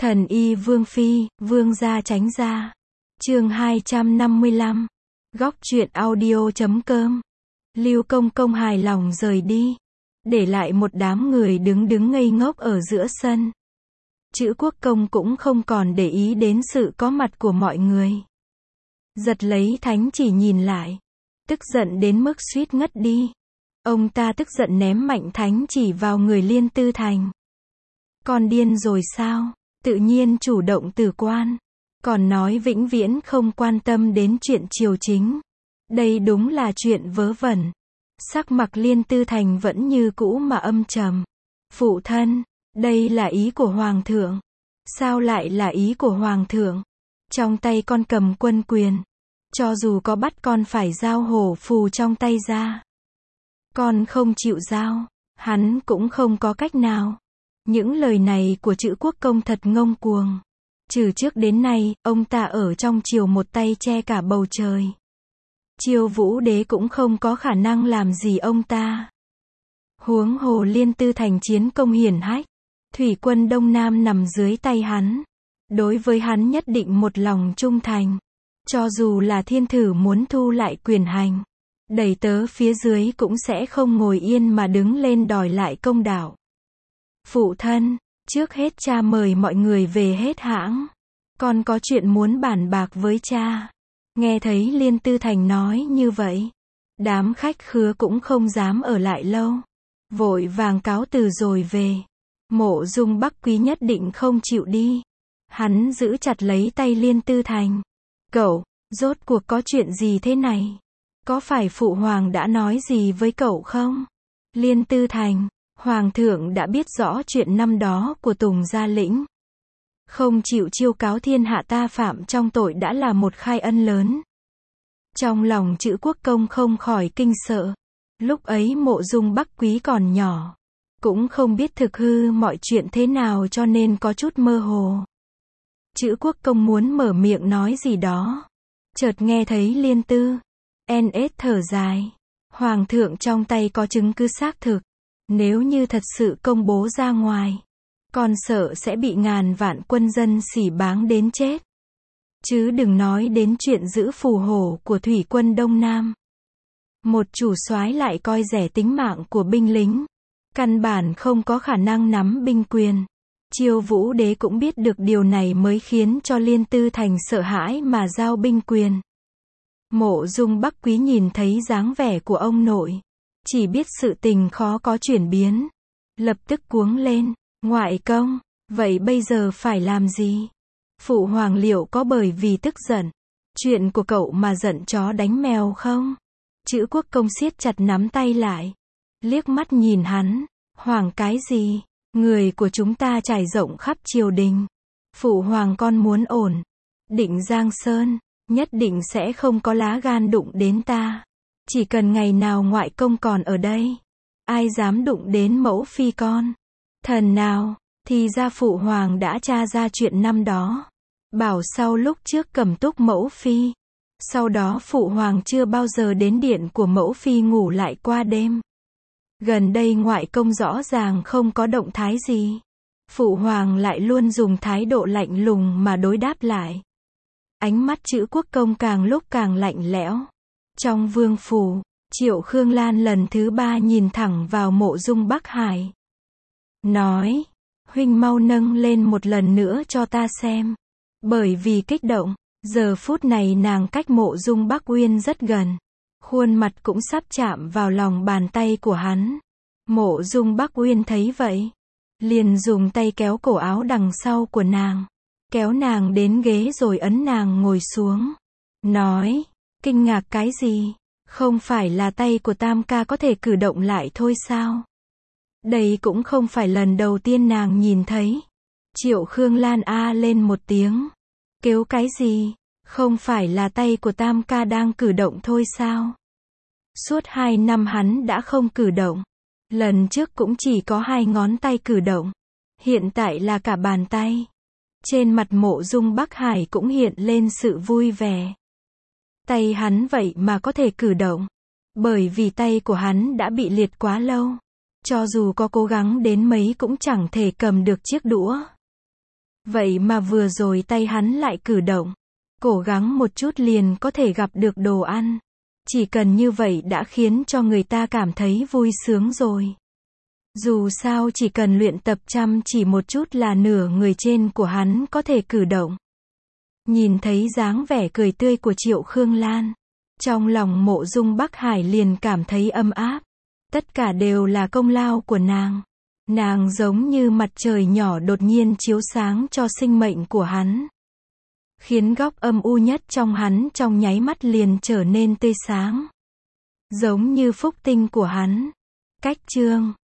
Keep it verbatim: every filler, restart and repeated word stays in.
Thần y Vương Phi, Vương gia tránh ra. Chương hai trăm năm mươi lăm. Góc truyện audio chấm com. Lưu Công Công hài lòng rời đi, để lại một đám người đứng đứng ngây ngốc ở giữa sân. Chữ Quốc Công cũng không còn để ý đến sự có mặt của mọi người. Giật lấy thánh chỉ nhìn lại, tức giận đến mức suýt ngất đi. Ông ta tức giận ném mạnh thánh chỉ vào người Liên Tư Thành. Con điên rồi sao? Tự nhiên chủ động từ quan, còn nói vĩnh viễn không quan tâm đến chuyện triều chính. Đây đúng là chuyện vớ vẩn. Sắc mặt Liên Tư Thành vẫn như cũ mà âm trầm. Phụ thân, đây là ý của Hoàng thượng. Sao lại là ý của Hoàng thượng? Trong tay con cầm quân quyền. Cho dù có bắt con phải giao hổ phù trong tay ra, con không chịu giao, hắn cũng không có cách nào. Những lời này của Chữ Quốc Công thật ngông cuồng. Từ trước đến nay, ông ta ở trong triều một tay che cả bầu trời. Triều Vũ Đế cũng không có khả năng làm gì ông ta. Huống hồ Liên Tư Thành chiến công hiển hách, thủy quân Đông Nam nằm dưới tay hắn. Đối với hắn nhất định một lòng trung thành. Cho dù là thiên thử muốn thu lại quyền hành, đầy tớ phía dưới cũng sẽ không ngồi yên mà đứng lên đòi lại công đạo. Phụ thân, trước hết cha mời mọi người về hết hãng. Con có chuyện muốn bàn bạc với cha. Nghe thấy Liên Tư Thành nói như vậy, đám khách khứa cũng không dám ở lại lâu. Vội vàng cáo từ rồi về. Mộ Dung Bắc Quý nhất định không chịu đi. Hắn giữ chặt lấy tay Liên Tư Thành. Cậu, rốt cuộc có chuyện gì thế này? Có phải Phụ Hoàng đã nói gì với cậu không? Liên Tư Thành, Hoàng thượng đã biết rõ chuyện năm đó của Tùng Gia Lĩnh. Không chịu chiêu cáo thiên hạ ta phạm trong tội đã là một khai ân lớn. Trong lòng Chữ Quốc Công không khỏi kinh sợ. Lúc ấy Mộ Dung Bắc Quý còn nhỏ, cũng không biết thực hư mọi chuyện thế nào cho nên có chút mơ hồ. Chữ Quốc Công muốn mở miệng nói gì đó, chợt nghe thấy Liên Tư en ét thở dài. Hoàng thượng trong tay có chứng cứ xác thực. Nếu như thật sự công bố ra ngoài, con sợ sẽ bị ngàn vạn quân dân sỉ báng đến chết. Chứ đừng nói đến chuyện giữ phù hộ của thủy quân Đông Nam. Một chủ soái lại coi rẻ tính mạng của binh lính, căn bản không có khả năng nắm binh quyền. Triều Vũ Đế cũng biết được điều này mới khiến cho Liên Tư Thành sợ hãi mà giao binh quyền. Mộ Dung Bắc Quý nhìn thấy dáng vẻ của ông nội, chỉ biết sự tình khó có chuyển biến, lập tức cuống lên. Ngoại công, vậy bây giờ phải làm gì? Phụ Hoàng liệu có bởi vì tức giận chuyện của cậu mà giận chó đánh mèo không? Chữ Quốc Công siết chặt nắm tay lại, liếc mắt nhìn hắn. Hoàng cái gì? Người của chúng ta trải rộng khắp triều đình. Phụ Hoàng con muốn ổn định Giang Sơn, nhất định sẽ không có lá gan đụng đến ta. Chỉ cần ngày nào ngoại công còn ở đây, ai dám đụng đến mẫu phi con? Thần nào? Thì ra Phụ Hoàng đã tra ra chuyện năm đó. Bảo sau lúc trước cầm túc mẫu phi, sau đó Phụ Hoàng chưa bao giờ đến điện của mẫu phi ngủ lại qua đêm. Gần đây ngoại công rõ ràng không có động thái gì. Phụ Hoàng lại luôn dùng thái độ lạnh lùng mà đối đáp lại. Ánh mắt Chữ Quốc Công càng lúc càng lạnh lẽo. Trong vương phủ, Triệu Khương Lan lần thứ ba nhìn thẳng vào Mộ Dung Bắc Hải. Nói, huynh mau nâng lên một lần nữa cho ta xem. Bởi vì kích động, giờ phút này nàng cách Mộ Dung Bắc Uyên rất gần. Khuôn mặt cũng sắp chạm vào lòng bàn tay của hắn. Mộ Dung Bắc Uyên thấy vậy, liền dùng tay kéo cổ áo đằng sau của nàng, kéo nàng đến ghế rồi ấn nàng ngồi xuống. Nói, kinh ngạc cái gì? Không phải là tay của Tam ca có thể cử động lại thôi sao? Đây cũng không phải lần đầu tiên nàng nhìn thấy. Triệu Khương Lan a lên một tiếng. Kêu cái gì? Không phải là tay của Tam ca đang cử động thôi sao? Suốt hai năm hắn đã không cử động. Lần trước cũng chỉ có hai ngón tay cử động. Hiện tại là cả bàn tay. Trên mặt Mộ Dung Bắc Hải cũng hiện lên sự vui vẻ. Tay hắn vậy mà có thể cử động. Bởi vì tay của hắn đã bị liệt quá lâu. Cho dù có cố gắng đến mấy cũng chẳng thể cầm được chiếc đũa. Vậy mà vừa rồi tay hắn lại cử động. Cố gắng một chút liền có thể gặp được đồ ăn. Chỉ cần như vậy đã khiến cho người ta cảm thấy vui sướng rồi. Dù sao chỉ cần luyện tập chăm chỉ một chút là nửa người trên của hắn có thể cử động. Nhìn thấy dáng vẻ cười tươi của Triệu Khương Lan, trong lòng Mộ Dung Bắc Hải liền cảm thấy ấm áp. Tất cả đều là công lao của nàng. Nàng giống như mặt trời nhỏ đột nhiên chiếu sáng cho sinh mệnh của hắn. Khiến góc âm u nhất trong hắn trong nháy mắt liền trở nên tươi sáng. Giống như phúc tinh của hắn. Cách chương